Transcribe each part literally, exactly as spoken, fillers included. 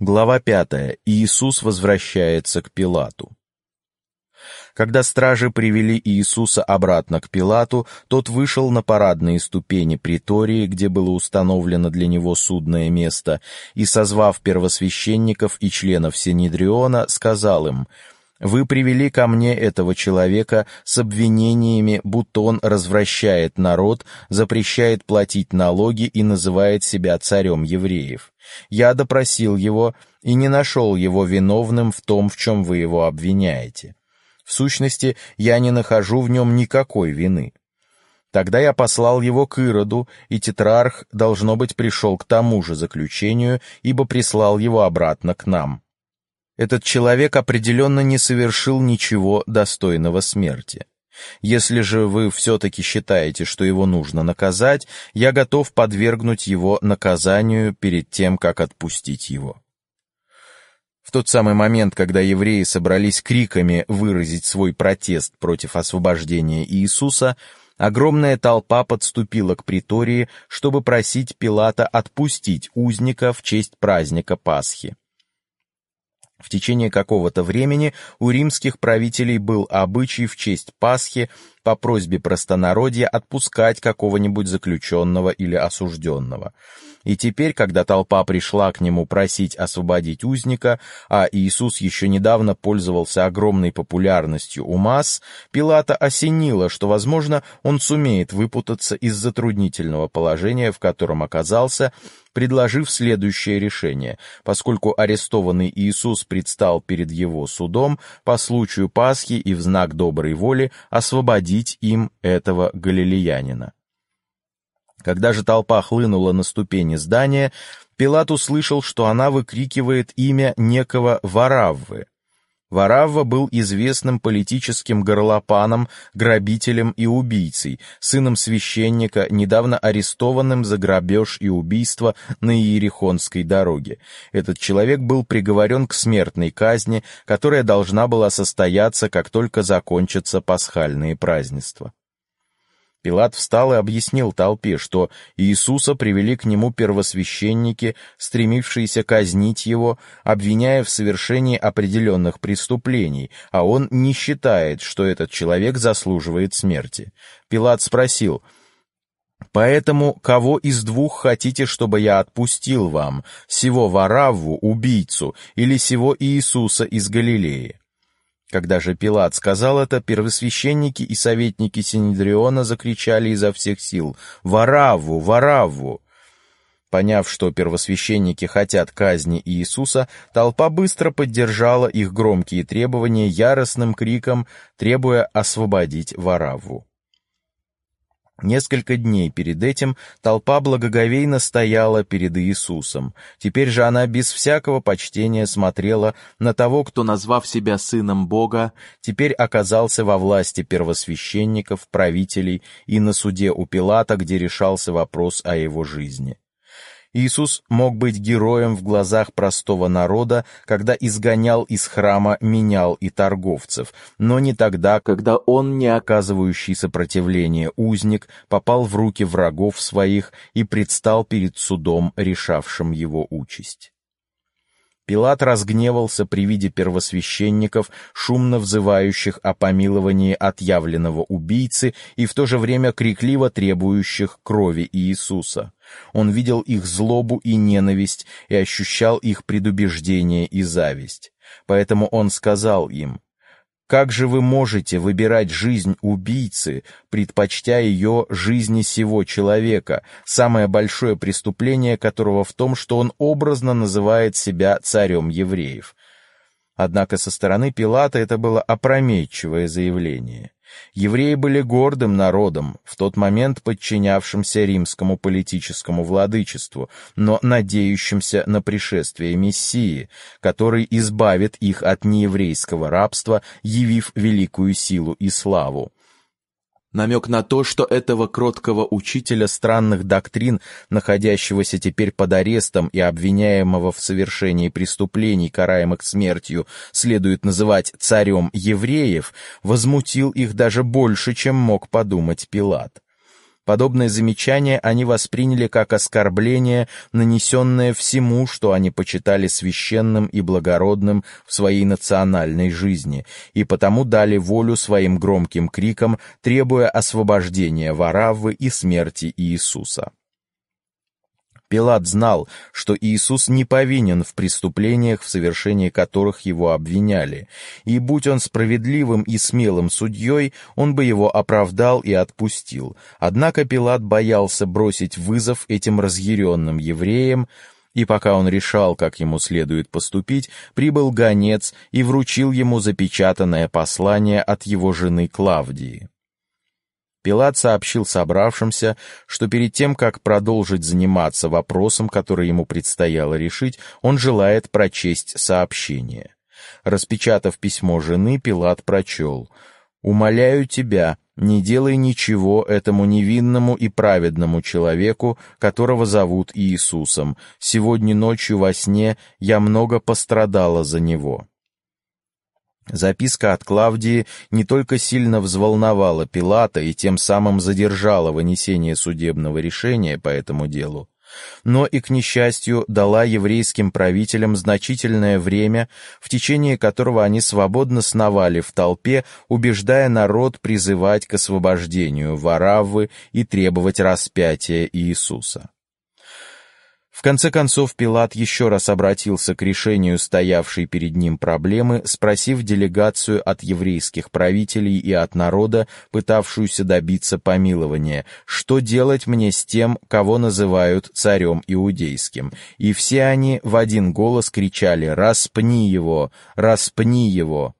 Глава пятая. Иисус возвращается к Пилату. Когда стражи привели Иисуса обратно к Пилату, тот вышел на парадные ступени притории, где было установлено для него судное место, и, созвав первосвященников и членов Синедриона, сказал им: «Вы привели ко мне этого человека с обвинениями, будто он развращает народ, запрещает платить налоги и называет себя царем евреев. Я допросил его и не нашел его виновным в том, в чем вы его обвиняете. В сущности, я не нахожу в нем никакой вины». Тогда я послал его к Ироду, и тетрарх, должно быть, пришел к тому же заключению, ибо прислал его обратно к нам. Этот человек определенно не совершил ничего достойного смерти. Если же вы все-таки считаете, что его нужно наказать, я готов подвергнуть его наказанию перед тем, как отпустить его». В тот самый момент, когда евреи собрались криками выразить свой протест против освобождения Иисуса, огромная толпа подступила к притории, чтобы просить Пилата отпустить узника в честь праздника Пасхи. В течение какого-то времени у римских правителей был обычай в честь Пасхи по просьбе простонародья отпускать какого-нибудь заключенного или осужденного. И теперь, когда толпа пришла к нему просить освободить узника, а Иисус еще недавно пользовался огромной популярностью у масс, Пилата осенило, что, возможно, он сумеет выпутаться из затруднительного положения, в котором оказался, предложив следующее решение: поскольку арестованный Иисус предстал перед его судом, по случаю Пасхи и в знак доброй воли освободить им этого галилеянина. Когда же толпа хлынула на ступени здания, Пилат услышал, что она выкрикивает имя некого Вараввы. Варавва был известным политическим горлопаном, грабителем и убийцей, сыном священника, недавно арестованным за грабеж и убийство на Иерихонской дороге. Этот человек был приговорен к смертной казни, которая должна была состояться, как только закончатся пасхальные празднества. Пилат встал и объяснил толпе, что Иисуса привели к нему первосвященники, стремившиеся казнить его, обвиняя в совершении определенных преступлений, а он не считает, что этот человек заслуживает смерти. Пилат спросил: «Поэтому кого из двух хотите, чтобы я отпустил вам, сего Варавву, убийцу, или сего Иисуса из Галилеи?» Когда же Пилат сказал это, первосвященники и советники Синедриона закричали изо всех сил: «Варавву! Варавву!» Поняв, что первосвященники хотят казни Иисуса, толпа быстро поддержала их громкие требования яростным криком, требуя освободить Варавву. Несколько дней перед этим толпа благоговейно стояла перед Иисусом. Теперь же она без всякого почтения смотрела на того, кто, назвав себя сыном Бога, теперь оказался во власти первосвященников, правителей и на суде у Пилата, где решался вопрос о его жизни. Иисус мог быть героем в глазах простого народа, когда изгонял из храма менял и торговцев, но не тогда, когда он, не оказывающий сопротивления узник, попал в руки врагов своих и предстал перед судом, решавшим его участь. Пилат разгневался при виде первосвященников, шумно взывающих о помиловании отъявленного убийцы и в то же время крикливо требующих крови Иисуса. Он видел их злобу и ненависть и ощущал их предубеждение и зависть. Поэтому он сказал им: «Как же вы можете выбирать жизнь убийцы, предпочтя ее жизни сего человека, самое большое преступление которого в том, что он образно называет себя царем евреев?» Однако со стороны Пилата это было опрометчивое заявление. Евреи были гордым народом, в тот момент подчинявшимся римскому политическому владычеству, но надеющимся на пришествие Мессии, который избавит их от нееврейского рабства, явив великую силу и славу. Намек на то, что этого кроткого учителя странных доктрин, находящегося теперь под арестом и обвиняемого в совершении преступлений, караемых смертью, следует называть царем евреев, возмутил их даже больше, чем мог подумать Пилат. Подобное замечание они восприняли как оскорбление, нанесенное всему, что они почитали священным и благородным в своей национальной жизни, и потому дали волю своим громким крикам, требуя освобождения Вараввы и смерти Иисуса. Пилат знал, что Иисус не повинен в преступлениях, в совершении которых его обвиняли, и, будь он справедливым и смелым судьей, он бы его оправдал и отпустил. Однако Пилат боялся бросить вызов этим разъяренным евреям, и пока он решал, как ему следует поступить, прибыл гонец и вручил ему запечатанное послание от его жены Клавдии. Пилат сообщил собравшимся, что перед тем, как продолжить заниматься вопросом, который ему предстояло решить, он желает прочесть сообщение. Распечатав письмо жены, Пилат прочел: «Умоляю тебя, не делай ничего этому невинному и праведному человеку, которого зовут Иисусом. Сегодня ночью во сне я много пострадала за него». Записка от Клавдии не только сильно взволновала Пилата и тем самым задержала вынесение судебного решения по этому делу, но и, к несчастью, дала еврейским правителям значительное время, в течение которого они свободно сновали в толпе, убеждая народ призывать к освобождению Вараввы и требовать распятия Иисуса. В конце концов, Пилат еще раз обратился к решению стоявшей перед ним проблемы, спросив делегацию от еврейских правителей и от народа, пытавшуюся добиться помилования, что делать мне с тем, кого называют царем иудейским. И все они в один голос кричали: «Распни его! Распни его!»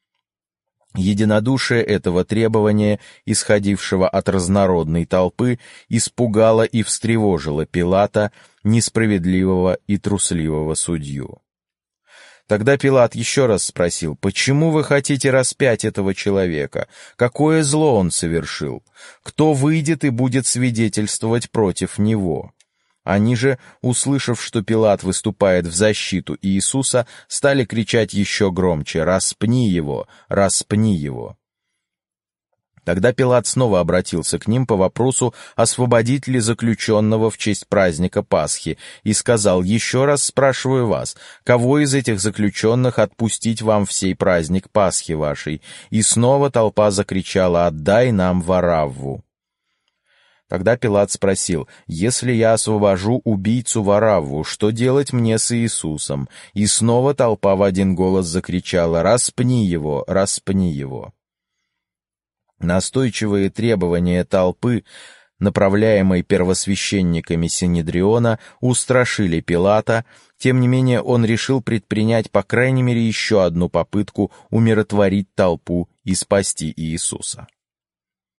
Единодушие этого требования, исходившего от разнородной толпы, испугало и встревожило Пилата, несправедливого и трусливого судью. Тогда Пилат еще раз спросил: «Почему вы хотите распять этого человека? Какое зло он совершил? Кто выйдет и будет свидетельствовать против него?» Они же, услышав, что Пилат выступает в защиту Иисуса, стали кричать еще громче: «Распни его! Распни его!» Тогда Пилат снова обратился к ним по вопросу, освободить ли заключенного в честь праздника Пасхи, и сказал: «Еще раз спрашиваю вас, кого из этих заключенных отпустить вам в сей праздник Пасхи вашей?» И снова толпа закричала: «Отдай нам Варавву!» Тогда Пилат спросил: «Если я освобожу убийцу Варавву, что делать мне с Иисусом?» И снова толпа в один голос закричала: «Распни его! Распни его!» Настойчивые требования толпы, направляемой первосвященниками Синедриона, устрашили Пилата. Тем не менее он решил предпринять по крайней мере еще одну попытку умиротворить толпу и спасти Иисуса.